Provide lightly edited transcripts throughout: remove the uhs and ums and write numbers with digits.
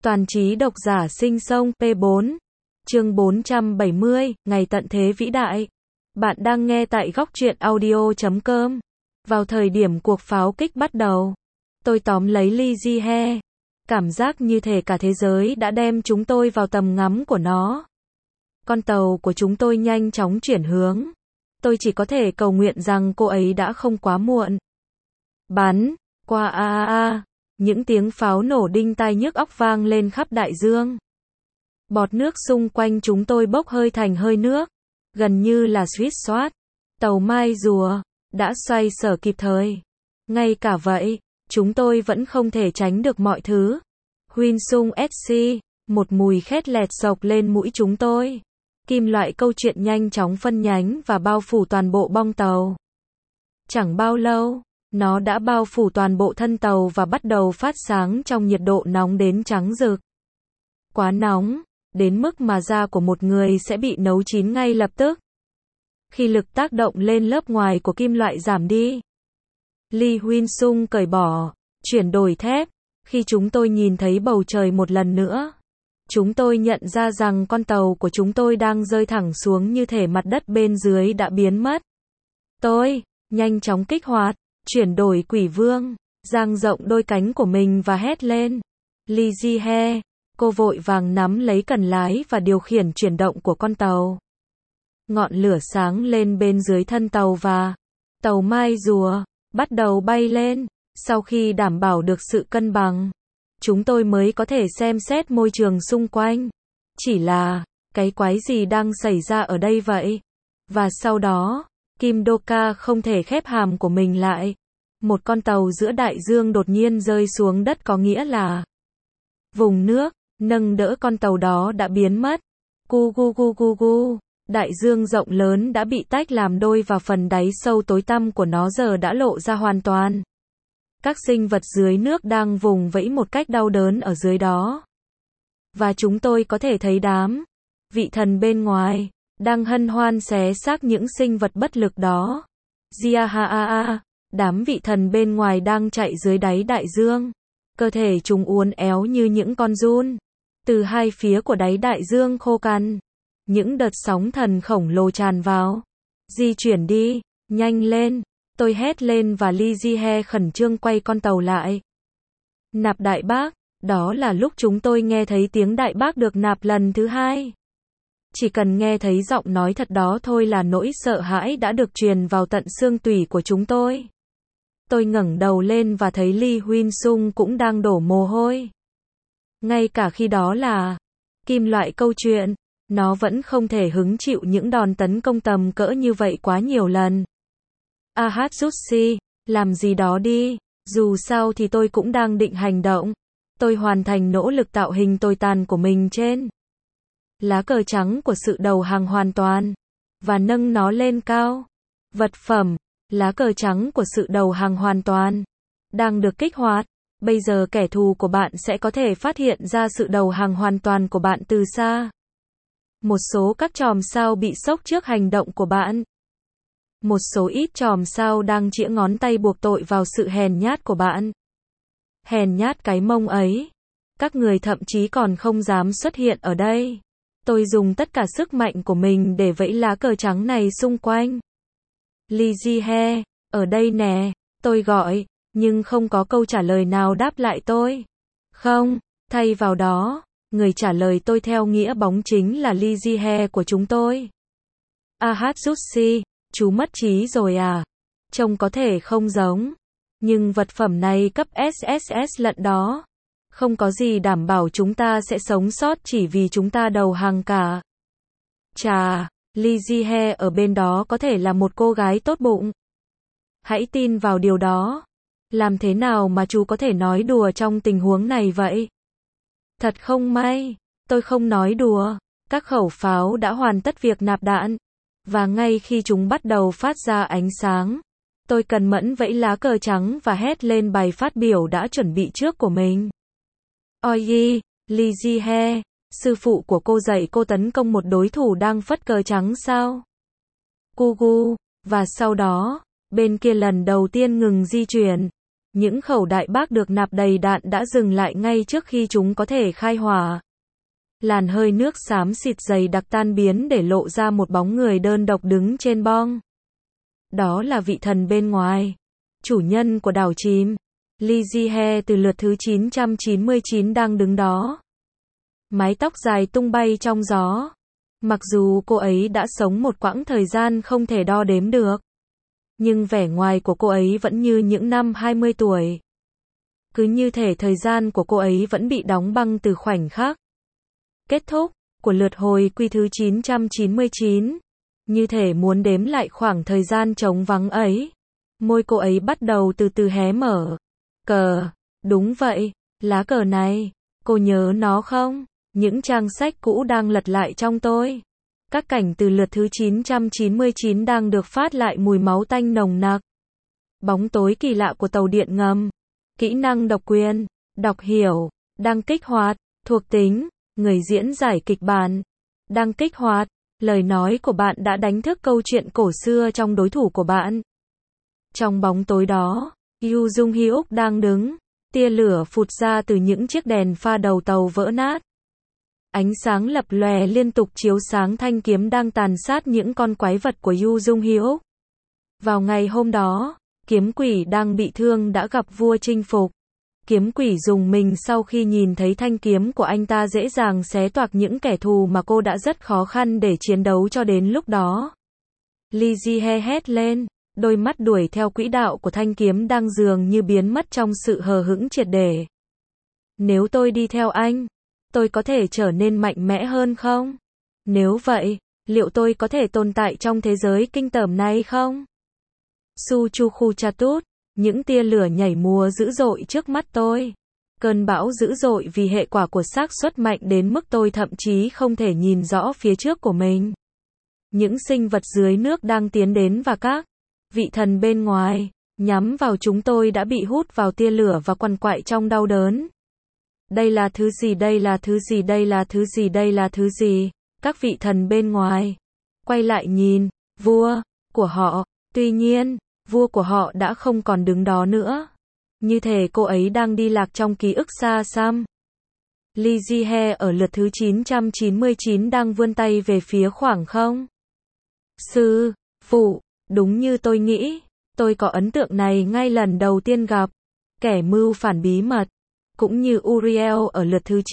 Toàn trí độc giả sinh sông P4. Chương 470, Ngày tận thế vĩ đại. Bạn đang nghe tại góc truyện audio.com. Vào thời điểm cuộc pháo kích bắt đầu, tôi tóm lấy Lee Ji-hae. Cảm giác như thể cả thế giới đã đem chúng tôi vào tầm ngắm của nó. Con tàu của chúng tôi nhanh chóng chuyển hướng. Tôi chỉ có thể cầu nguyện rằng cô ấy đã không quá muộn. Bắn, qua những tiếng pháo nổ đinh tai nhức óc vang lên khắp đại dương. Bọt nước xung quanh chúng tôi bốc hơi thành hơi nước, gần như là suýt soát. Tàu Mai Rùa đã xoay sở kịp thời. Ngay cả vậy, chúng tôi vẫn không thể tránh được mọi thứ. Huyên Sung SC, một mùi khét lẹt xộc lên mũi chúng tôi. Kim loại câu chuyện nhanh chóng phân nhánh và bao phủ toàn bộ bong tàu. Chẳng bao lâu, nó đã bao phủ toàn bộ thân tàu và bắt đầu phát sáng trong nhiệt độ nóng đến trắng rực. Quá nóng, đến mức mà da của một người sẽ bị nấu chín ngay lập tức. Khi lực tác động lên lớp ngoài của kim loại giảm đi, Lee Huyên Sung cởi bỏ, chuyển đổi thép. Khi chúng tôi nhìn thấy bầu trời một lần nữa, chúng tôi nhận ra rằng con tàu của chúng tôi đang rơi thẳng xuống như thể mặt đất bên dưới đã biến mất. Tôi nhanh chóng kích hoạt, chuyển đổi quỷ vương, dang rộng đôi cánh của mình và hét lên. Lee Ji-hae, cô vội vàng nắm lấy cần lái và điều khiển chuyển động của con tàu. Ngọn lửa sáng lên bên dưới thân tàu và tàu Mai Rùa bắt đầu bay lên. Sau khi đảm bảo được sự cân bằng, chúng tôi mới có thể xem xét môi trường xung quanh. Chỉ là, cái quái gì đang xảy ra ở đây vậy? Và sau đó, Kim Do-ka không thể khép hàm của mình lại. Một con tàu giữa đại dương đột nhiên rơi xuống đất, có nghĩa là vùng nước nâng đỡ con tàu đó đã biến mất. Gu. Đại dương rộng lớn đã bị tách làm đôi và phần đáy sâu tối tăm của nó giờ đã lộ ra hoàn toàn. Các sinh vật dưới nước đang vùng vẫy một cách đau đớn ở dưới đó. Và chúng tôi có thể thấy đám vị thần bên ngoài đang hân hoan xé xác những sinh vật bất lực đó. Jiahaa, đám vị thần bên ngoài đang chạy dưới đáy đại dương. Cơ thể chúng uốn éo như những con giun. Từ hai phía của đáy đại dương khô cằn, những đợt sóng thần khổng lồ tràn vào. Di chuyển đi, nhanh lên. Tôi hét lên và Lee Ji-hae khẩn trương quay con tàu lại. Nạp đại bác, đó là lúc chúng tôi nghe thấy tiếng đại bác được nạp lần thứ hai. Chỉ cần nghe thấy giọng nói thật đó thôi là nỗi sợ hãi đã được truyền vào tận xương tủy của chúng tôi. Tôi ngẩng đầu lên và thấy Lee Huyên Sung cũng đang đổ mồ hôi. Ngay cả khi đó là kim loại câu chuyện, nó vẫn không thể hứng chịu những đòn tấn công tầm cỡ như vậy quá nhiều lần. Ahatsushi, làm gì đó đi, dù sao thì tôi cũng đang định hành động. Tôi hoàn thành nỗ lực tạo hình tồi tàn của mình trên lá cờ trắng của sự đầu hàng hoàn toàn, và nâng nó lên cao. Vật phẩm, lá cờ trắng của sự đầu hàng hoàn toàn, đang được kích hoạt. Bây giờ kẻ thù của bạn sẽ có thể phát hiện ra sự đầu hàng hoàn toàn của bạn từ xa. Một số các chòm sao bị sốc trước hành động của bạn. Một số ít chòm sao đang chĩa ngón tay buộc tội vào sự hèn nhát của bạn. Hèn nhát cái mông ấy. Các người thậm chí còn không dám xuất hiện ở đây. Tôi dùng tất cả sức mạnh của mình để vẫy lá cờ trắng này xung quanh. Lee Ji-hae, ở đây nè, tôi gọi, nhưng không có câu trả lời nào đáp lại tôi. Không, thay vào đó, người trả lời tôi theo nghĩa bóng chính là Lee Ji-hae của chúng tôi. Ahatsushi, chú mất trí rồi à? Trông có thể không giống, nhưng vật phẩm này cấp SSS lận đó. Không có gì đảm bảo chúng ta sẽ sống sót chỉ vì chúng ta đầu hàng cả. Chà, Lee Ji-hae ở bên đó có thể là một cô gái tốt bụng. Hãy tin vào điều đó. Làm thế nào mà chú có thể nói đùa trong tình huống này vậy? Thật không may, tôi không nói đùa. Các khẩu pháo đã hoàn tất việc nạp đạn. Và ngay khi chúng bắt đầu phát ra ánh sáng, tôi cần mẫn vẫy lá cờ trắng và hét lên bài phát biểu đã chuẩn bị trước của mình. Oi, Lee Ji-hae, sư phụ của cô dạy cô tấn công một đối thủ đang phất cờ trắng sao? Gu. Và sau đó, bên kia lần đầu tiên ngừng di chuyển. Những khẩu đại bác được nạp đầy đạn đã dừng lại ngay trước khi chúng có thể khai hỏa. Làn hơi nước xám xịt dày đặc tan biến để lộ ra một bóng người đơn độc đứng trên bong. Đó là vị thần bên ngoài, chủ nhân của đảo chìm. Lee Ji-hye từ lượt thứ 999 đang đứng đó. Mái tóc dài tung bay trong gió. Mặc dù cô ấy đã sống một quãng thời gian không thể đo đếm được, nhưng vẻ ngoài của cô ấy vẫn như những năm 20 tuổi. Cứ như thể thời gian của cô ấy vẫn bị đóng băng từ khoảnh khắc kết thúc của lượt hồi quy thứ 999. Như thể muốn đếm lại khoảng thời gian trống vắng ấy. Môi cô ấy bắt đầu từ từ hé mở. Cờ, đúng vậy, lá cờ này, cô nhớ nó không? Những trang sách cũ đang lật lại trong tôi. Các cảnh từ lượt thứ 999 đang được phát lại mùi máu tanh nồng nặc. Bóng tối kỳ lạ của tàu điện ngầm. Kỹ năng độc quyền, đọc hiểu, đang kích hoạt, thuộc tính, người diễn giải kịch bản. Đang kích hoạt, lời nói của bạn đã đánh thức câu chuyện cổ xưa trong đối thủ của bạn. Trong bóng tối đó, Yoo Jung Hyuk đang đứng, tia lửa phụt ra từ những chiếc đèn pha đầu tàu vỡ nát. Ánh sáng lập lòe liên tục chiếu sáng thanh kiếm đang tàn sát những con quái vật của Yoo Jung Hyuk. Vào ngày hôm đó, kiếm quỷ đang bị thương đã gặp vua chinh phục. Kiếm quỷ rùng mình sau khi nhìn thấy thanh kiếm của anh ta dễ dàng xé toạc những kẻ thù mà cô đã rất khó khăn để chiến đấu cho đến lúc đó. Lee Ji-hye hét lên, đôi mắt đuổi theo quỹ đạo của thanh kiếm đang dường như biến mất trong sự hờ hững triệt để. Nếu tôi đi theo anh, tôi có thể trở nên mạnh mẽ hơn không? Nếu vậy, liệu tôi có thể tồn tại trong thế giới kinh tởm này không? Su Chu Khu Cha Tút, những tia lửa nhảy múa dữ dội trước mắt tôi. Cơn bão dữ dội vì hệ quả của xác suất mạnh đến mức tôi thậm chí không thể nhìn rõ phía trước của mình. Những sinh vật dưới nước đang tiến đến và các vị thần bên ngoài nhắm vào chúng tôi đã bị hút vào tia lửa và quằn quại trong đau đớn. Đây là thứ gì? Đây là thứ gì? Đây là thứ gì? Đây là thứ gì? Các vị thần bên ngoài quay lại nhìn vua của họ. Tuy nhiên, vua của họ đã không còn đứng đó nữa. Như thể cô ấy đang đi lạc trong ký ức xa xăm. Lee Ji-hye ở lượt thứ 999 đang vươn tay về phía khoảng không. Sư phụ, đúng như tôi nghĩ, tôi có ấn tượng này ngay lần đầu tiên gặp kẻ mưu phản bí mật, cũng như Uriel ở lượt thứ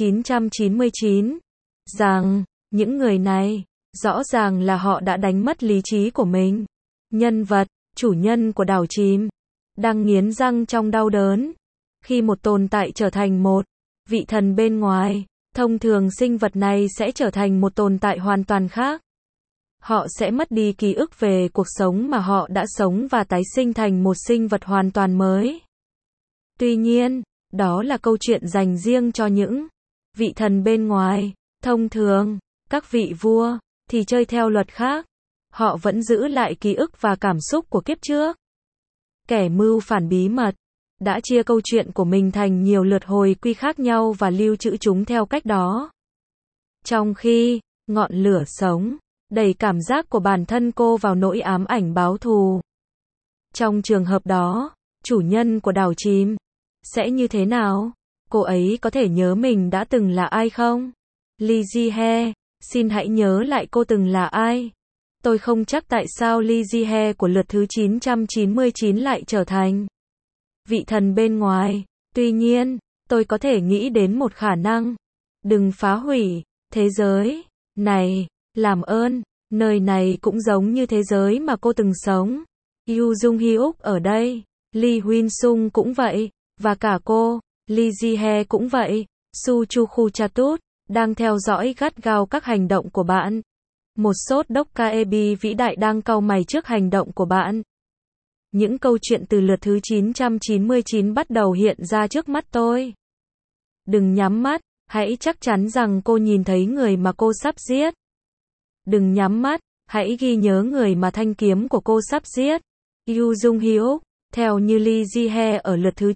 999, rằng những người này, rõ ràng là họ đã đánh mất lý trí của mình. Nhân vật, chủ nhân của đảo chìm, đang nghiến răng trong đau đớn. Khi một tồn tại trở thành một vị thần bên ngoài, thông thường sinh vật này sẽ trở thành một tồn tại hoàn toàn khác. Họ sẽ mất đi ký ức về cuộc sống mà họ đã sống và tái sinh thành một sinh vật hoàn toàn mới. Tuy nhiên, đó là câu chuyện dành riêng cho những vị thần bên ngoài. Thông thường, các vị vua thì chơi theo luật khác. Họ vẫn giữ lại ký ức và cảm xúc của kiếp trước. Kẻ mưu phản bí mật đã chia câu chuyện của mình thành nhiều lượt hồi quy khác nhau và lưu trữ chúng theo cách đó. Trong khi ngọn lửa sống đẩy cảm giác của bản thân cô vào nỗi ám ảnh báo thù. Trong trường hợp đó, chủ nhân của đảo chìm sẽ như thế nào? Cô ấy có thể nhớ mình đã từng là ai không? Lee Ji-hye, xin hãy nhớ lại cô từng là ai. Tôi không chắc tại sao Lee Ji-hye của lượt thứ 999 lại trở thành vị thần bên ngoài. Tuy nhiên, tôi có thể nghĩ đến một khả năng. Đừng phá hủy thế giới này, làm ơn. Nơi này cũng giống như thế giới mà cô từng sống. Yoo Jung Hyuk ở đây, Lee Huynh Sung cũng vậy, và cả cô, Lee Ji-hye cũng vậy. Su Chu Khu Cha Tút đang theo dõi gắt gao các hành động của bạn. Một sốt đốc Kaebi vĩ đại đang cau mày trước hành động của bạn. Những câu chuyện từ lượt thứ 999 bắt đầu hiện ra trước mắt tôi. Đừng nhắm mắt, hãy chắc chắn rằng cô nhìn thấy người mà cô sắp giết. Đừng nhắm mắt, hãy ghi nhớ người mà thanh kiếm của cô sắp giết. Yoo Jung Hyuk, theo như Lee Ji-hye ở lượt thứ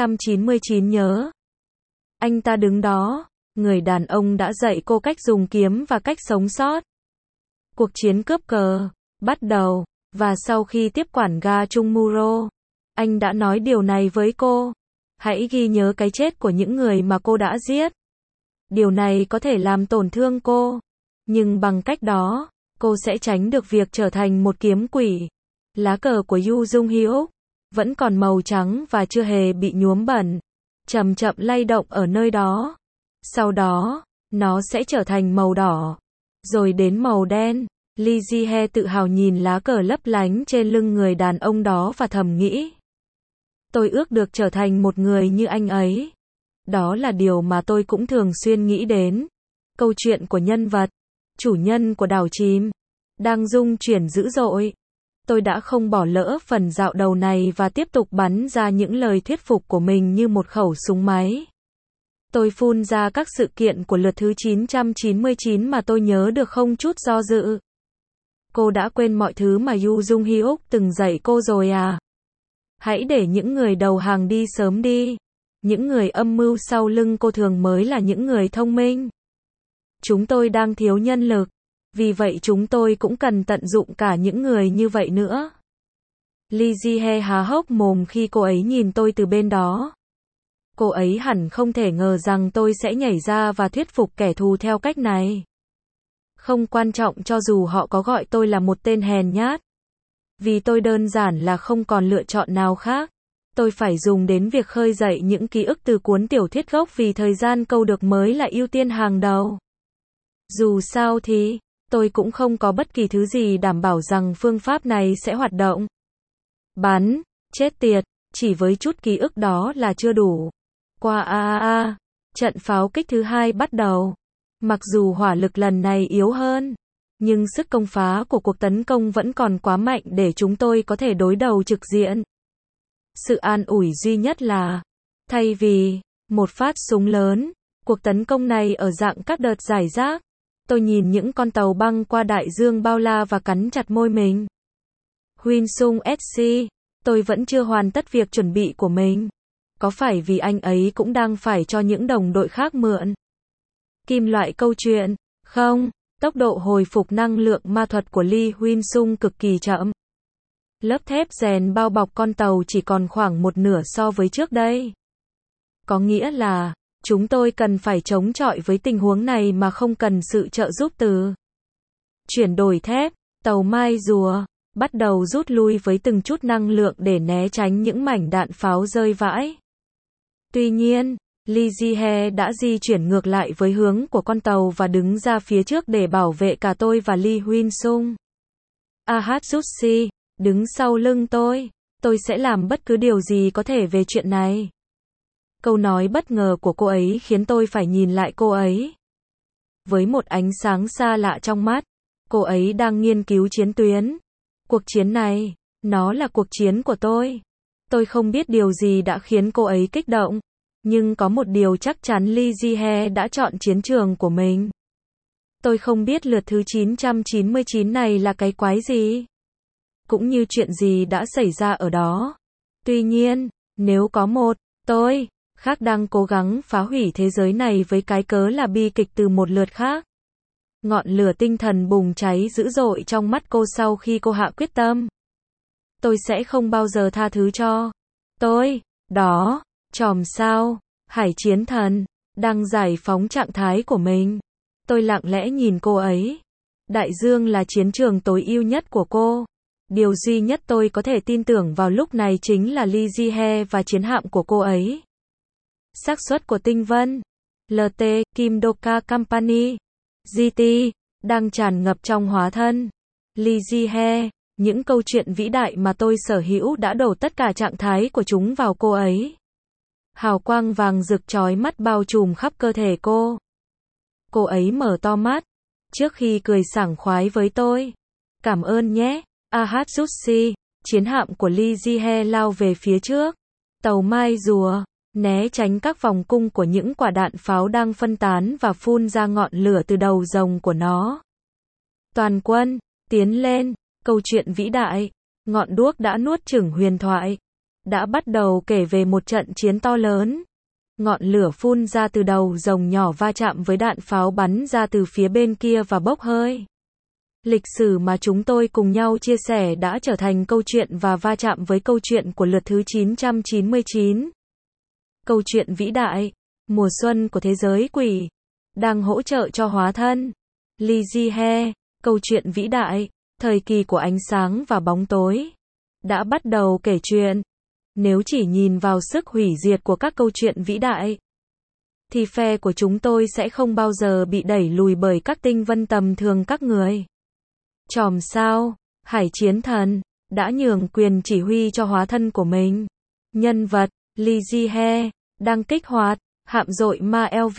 999 nhớ. Anh ta đứng đó, người đàn ông đã dạy cô cách dùng kiếm và cách sống sót. Cuộc chiến cướp cờ bắt đầu, và sau khi tiếp quản ga Chung Muro, Anh đã nói điều này với cô. Hãy ghi nhớ cái chết của những người mà cô đã giết. Điều này có thể làm tổn thương cô. Nhưng bằng cách đó, cô sẽ tránh được việc trở thành một kiếm quỷ. Lá cờ của Yu Jung Hyuk vẫn còn màu trắng và chưa hề bị nhuốm bẩn. Chậm chậm lay động ở nơi đó. Sau đó, nó sẽ trở thành màu đỏ. Rồi đến màu đen. Lee Ji-hye tự hào nhìn lá cờ lấp lánh trên lưng người đàn ông đó và thầm nghĩ. Tôi ước được trở thành một người như anh ấy. Đó là điều mà tôi cũng thường xuyên nghĩ đến. Câu chuyện của nhân vật, chủ nhân của đảo chìm, đang rung chuyển dữ dội. Tôi đã không bỏ lỡ phần dạo đầu này và tiếp tục bắn ra những lời thuyết phục của mình như một khẩu súng máy. Tôi phun ra các sự kiện của lượt thứ 999 mà tôi nhớ được không chút do dự. Cô đã quên mọi thứ mà Yu Jung Hyuk từng dạy cô rồi à? Hãy để những người đầu hàng đi sớm đi. Những người âm mưu sau lưng cô thường mới là những người thông minh. Chúng tôi đang thiếu nhân lực. Vì vậy chúng tôi cũng cần tận dụng cả những người như vậy nữa. Lee Ji-hye há hốc mồm khi cô ấy nhìn tôi từ bên đó. Cô ấy hẳn không thể ngờ rằng tôi sẽ nhảy ra và thuyết phục kẻ thù theo cách này. Không quan trọng cho dù họ có gọi tôi là một tên hèn nhát. Vì tôi đơn giản là không còn lựa chọn nào khác. Tôi phải dùng đến việc khơi dậy những ký ức từ cuốn tiểu thuyết gốc vì thời gian câu được mới là ưu tiên hàng đầu. Dù sao thì, tôi cũng không có bất kỳ thứ gì đảm bảo rằng phương pháp này sẽ hoạt động. Bắn, chết tiệt, chỉ với chút ký ức đó là chưa đủ. Qua trận pháo kích thứ hai bắt đầu. Mặc dù hỏa lực lần này yếu hơn, nhưng sức công phá của cuộc tấn công vẫn còn quá mạnh để chúng tôi có thể đối đầu trực diện. Sự an ủi duy nhất là, thay vì một phát súng lớn, cuộc tấn công này ở dạng các đợt rải rác. Tôi nhìn những con tàu băng qua đại dương bao la và cắn chặt môi mình. Huynh Sung SC, tôi vẫn chưa hoàn tất việc chuẩn bị của mình. Có phải vì anh ấy cũng đang phải cho những đồng đội khác mượn kim loại câu chuyện? Không, tốc độ hồi phục năng lượng ma thuật của Lee Huynh Sung cực kỳ chậm. Lớp thép rèn bao bọc con tàu chỉ còn khoảng một nửa so với trước đây. Có nghĩa là, chúng tôi cần phải chống chọi với tình huống này mà không cần sự trợ giúp từ chuyển đổi thép. Tàu Mai Rùa bắt đầu rút lui với từng chút năng lượng để né tránh những mảnh đạn pháo rơi vãi. Tuy nhiên, Lee Ji-hye đã di chuyển ngược lại với hướng của con tàu và đứng ra phía trước để bảo vệ cả tôi và Lee Huynh Sung. Ahatsushi, đứng sau lưng tôi sẽ làm bất cứ điều gì có thể về chuyện này. Câu nói bất ngờ của cô ấy khiến tôi phải nhìn lại cô ấy. Với một ánh sáng xa lạ trong mắt, cô ấy đang nghiên cứu chiến tuyến. Cuộc chiến này, nó là cuộc chiến của tôi. Tôi không biết điều gì đã khiến cô ấy kích động, nhưng có một điều chắc chắn Lee Ji-hye đã chọn chiến trường của mình. Tôi không biết lượt thứ 999 này là cái quái gì, cũng như chuyện gì đã xảy ra ở đó. Tuy nhiên, nếu có một tôi khác đang cố gắng phá hủy thế giới này với cái cớ là bi kịch từ một lượt khác. Ngọn lửa tinh thần bùng cháy dữ dội trong mắt cô sau khi cô hạ quyết tâm. Tôi sẽ không bao giờ tha thứ cho tôi. Đó, chòm sao, hải chiến thần, đang giải phóng trạng thái của mình. Tôi lặng lẽ nhìn cô ấy. Đại dương là chiến trường tối ưu nhất của cô. Điều duy nhất tôi có thể tin tưởng vào lúc này chính là Lee Ji-hye và chiến hạm của cô ấy. Xác suất của tinh vân, LT, Kim Doka Company, GT, đang tràn ngập trong hóa thân. Lee Ji-hye, những câu chuyện vĩ đại mà tôi sở hữu đã đổ tất cả trạng thái của chúng vào cô ấy. Hào quang vàng rực chói mắt bao trùm khắp cơ thể cô. Cô ấy mở to mắt, trước khi cười sảng khoái với tôi. Cảm ơn nhé, Ahatsushi. Chiến hạm của Lee Ji-hye lao về phía trước. Tàu Mai Rùa né tránh các vòng cung của những quả đạn pháo đang phân tán và phun ra ngọn lửa từ đầu rồng của nó. Toàn quân, tiến lên, câu chuyện vĩ đại, ngọn đuốc đã nuốt chửng huyền thoại, đã bắt đầu kể về một trận chiến to lớn. Ngọn lửa phun ra từ đầu rồng nhỏ va chạm với đạn pháo bắn ra từ phía bên kia và bốc hơi Lịch sử mà chúng tôi cùng nhau chia sẻ đã trở thành câu chuyện và va chạm với câu chuyện của lượt thứ 999. Câu chuyện vĩ đại, mùa xuân của thế giới quỷ, đang hỗ trợ cho hóa thân. Lee Ji-hae, câu chuyện vĩ đại, thời kỳ của ánh sáng và bóng tối, đã bắt đầu kể chuyện. Nếu chỉ nhìn vào sức hủy diệt của các câu chuyện vĩ đại, thì phe của chúng tôi sẽ không bao giờ bị đẩy lùi bởi các tinh vân tầm thường các người. Chòm sao, Hải Chiến Thần, đã nhường quyền chỉ huy cho hóa thân của mình. Nhân vật, Lee Ji-hae, đang kích hoạt, hạm đội ma LV.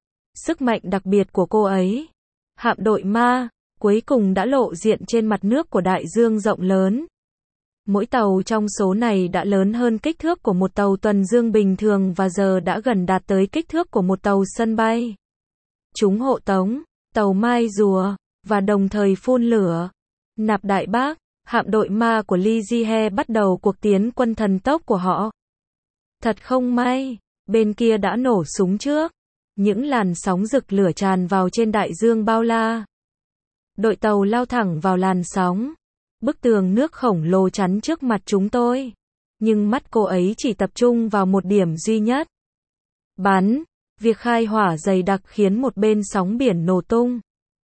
Sức mạnh đặc biệt của cô ấy. Hạm đội ma, cuối cùng đã lộ diện trên mặt nước của đại dương rộng lớn. Mỗi tàu trong số này đã lớn hơn kích thước của một tàu tuần dương bình thường và giờ đã gần đạt tới kích thước của một tàu sân bay. Chúng hộ tống, tàu mai rùa, và đồng thời phun lửa. Nạp Đại Bác, hạm đội ma của Lee Ji-hae bắt đầu cuộc tiến quân thần tốc của họ. Thật không may, bên kia đã nổ súng trước. Những làn sóng rực lửa tràn vào trên đại dương bao la. Đội tàu lao thẳng vào làn sóng. Bức tường nước khổng lồ chắn trước mặt chúng tôi. Nhưng mắt cô ấy chỉ tập trung vào một điểm duy nhất. Bắn. Việc khai hỏa dày đặc khiến một bên sóng biển nổ tung.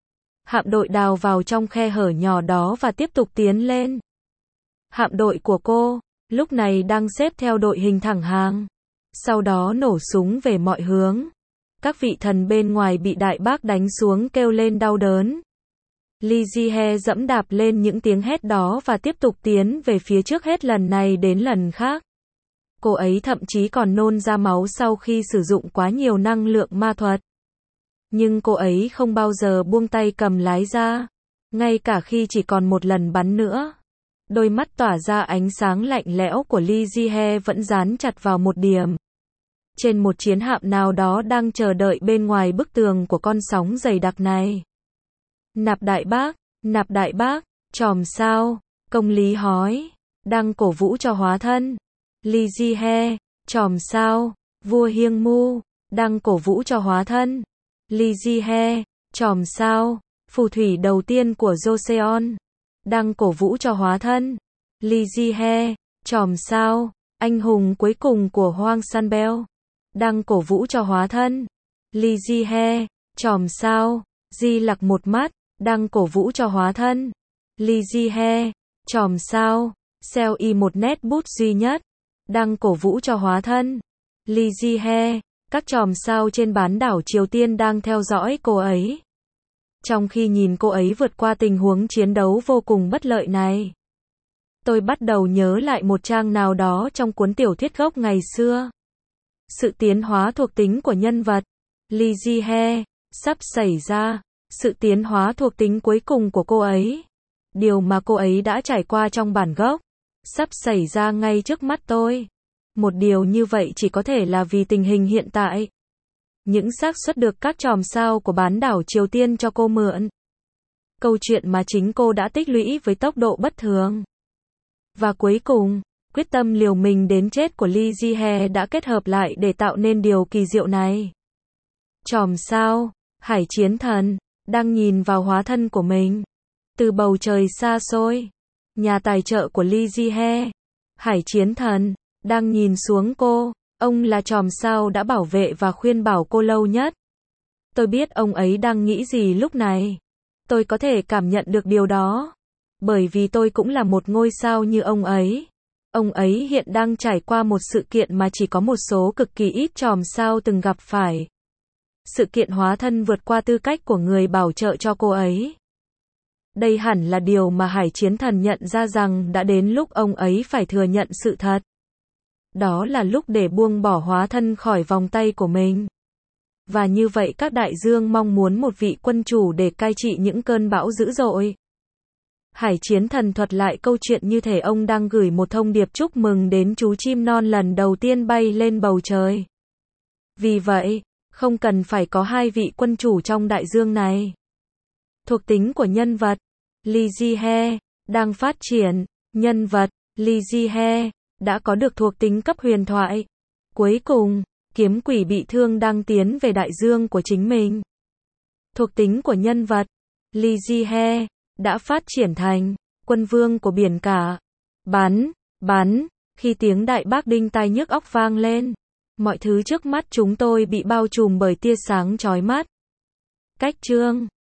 Hạm đội đào vào trong khe hở nhỏ đó và tiếp tục tiến lên. Hạm đội của cô, lúc này đang xếp theo đội hình thẳng hàng. Sau đó nổ súng về mọi hướng. Các vị thần bên ngoài bị Đại Bác đánh xuống kêu lên đau đớn. Lee Ji-hae dẫm đạp lên những tiếng hét đó và tiếp tục tiến về phía trước hết lần này đến lần khác. Cô ấy thậm chí còn nôn ra máu sau khi sử dụng quá nhiều năng lượng ma thuật. Nhưng cô ấy không bao giờ buông tay cầm lái ra. Ngay cả khi chỉ còn một lần bắn nữa. Đôi mắt tỏa ra ánh sáng lạnh lẽo của Lee Ji-hae vẫn dán chặt vào một điểm. Trên một chiến hạm nào đó đang chờ đợi bên ngoài bức tường của con sóng dày đặc này. Nạp Đại Bác, chòm sao, Công Lý hói, đang cổ vũ cho hóa thân. Lee Ji-hae, chòm sao, Vua Hiêng Mu, đang cổ vũ cho hóa thân. Lee Ji-hae, chòm sao, phù thủy đầu tiên của Joseon, đang cổ vũ cho hóa thân. Lee Ji-hae, chòm sao, anh hùng cuối cùng của Hoang Sanbel, đang cổ vũ cho hóa thân. Lee Ji-hae, chòm sao, Di Lặc một mắt, đang cổ vũ cho hóa thân. Lee Ji-hae, chòm sao, Seo Y một nét bút duy nhất, đang cổ vũ cho hóa thân. Lee Ji-hae, các chòm sao trên bán đảo Triều Tiên đang theo dõi cô ấy. Trong khi nhìn cô ấy vượt qua tình huống chiến đấu vô cùng bất lợi này, tôi bắt đầu nhớ lại một trang nào đó trong cuốn tiểu thuyết gốc ngày xưa. Sự tiến hóa thuộc tính của nhân vật, Lee Ji-hae, sắp xảy ra. Sự tiến hóa thuộc tính cuối cùng của cô ấy. Điều mà cô ấy đã trải qua trong bản gốc. Sắp xảy ra ngay trước mắt tôi. Một điều như vậy chỉ có thể là vì tình hình hiện tại. Những xác suất được các chòm sao của bán đảo Triều Tiên cho cô mượn. Câu chuyện mà chính cô đã tích lũy với tốc độ bất thường. Và cuối cùng, quyết tâm liều mình đến chết của Lee Ji-hae đã kết hợp lại để tạo nên điều kỳ diệu này. Chòm sao, Hải Chiến Thần, đang nhìn vào hóa thân của mình. Từ bầu trời xa xôi, nhà tài trợ của Lee Ji-hae, Hải Chiến Thần, đang nhìn xuống cô. Ông là chòm sao đã bảo vệ và khuyên bảo cô lâu nhất. Tôi biết ông ấy đang nghĩ gì lúc này. Tôi có thể cảm nhận được điều đó. Bởi vì tôi cũng là một ngôi sao như ông ấy. Ông ấy hiện đang trải qua một sự kiện mà chỉ có một số cực kỳ ít chòm sao từng gặp phải. Sự kiện hóa thân vượt qua tư cách của người bảo trợ cho cô ấy. Đây hẳn là điều mà Hải Chiến Thần nhận ra rằng đã đến lúc ông ấy phải thừa nhận sự thật. Đó là lúc để buông bỏ hóa thân khỏi vòng tay của mình. Và như vậy các đại dương mong muốn một vị quân chủ để cai trị những cơn bão dữ dội. Hải Chiến Thần thuật lại câu chuyện như thể ông đang gửi một thông điệp chúc mừng đến chú chim non lần đầu tiên bay lên bầu trời. Vì vậy, không cần phải có hai vị quân chủ trong đại dương này. Thuộc tính của nhân vật, Lee Ji-hae, đang phát triển. Nhân vật, Lee Ji-hae, đã có được thuộc tính cấp huyền thoại. Cuối cùng, kiếm quỷ bị thương đang tiến về đại dương của chính mình. Thuộc tính của nhân vật, Lee Ji-hae, đã phát triển thành quân vương của biển cả. Bắn, khi tiếng đại bác đinh tai nhức óc vang lên, mọi thứ trước mắt chúng tôi bị bao trùm bởi tia sáng chói mắt. Cách chương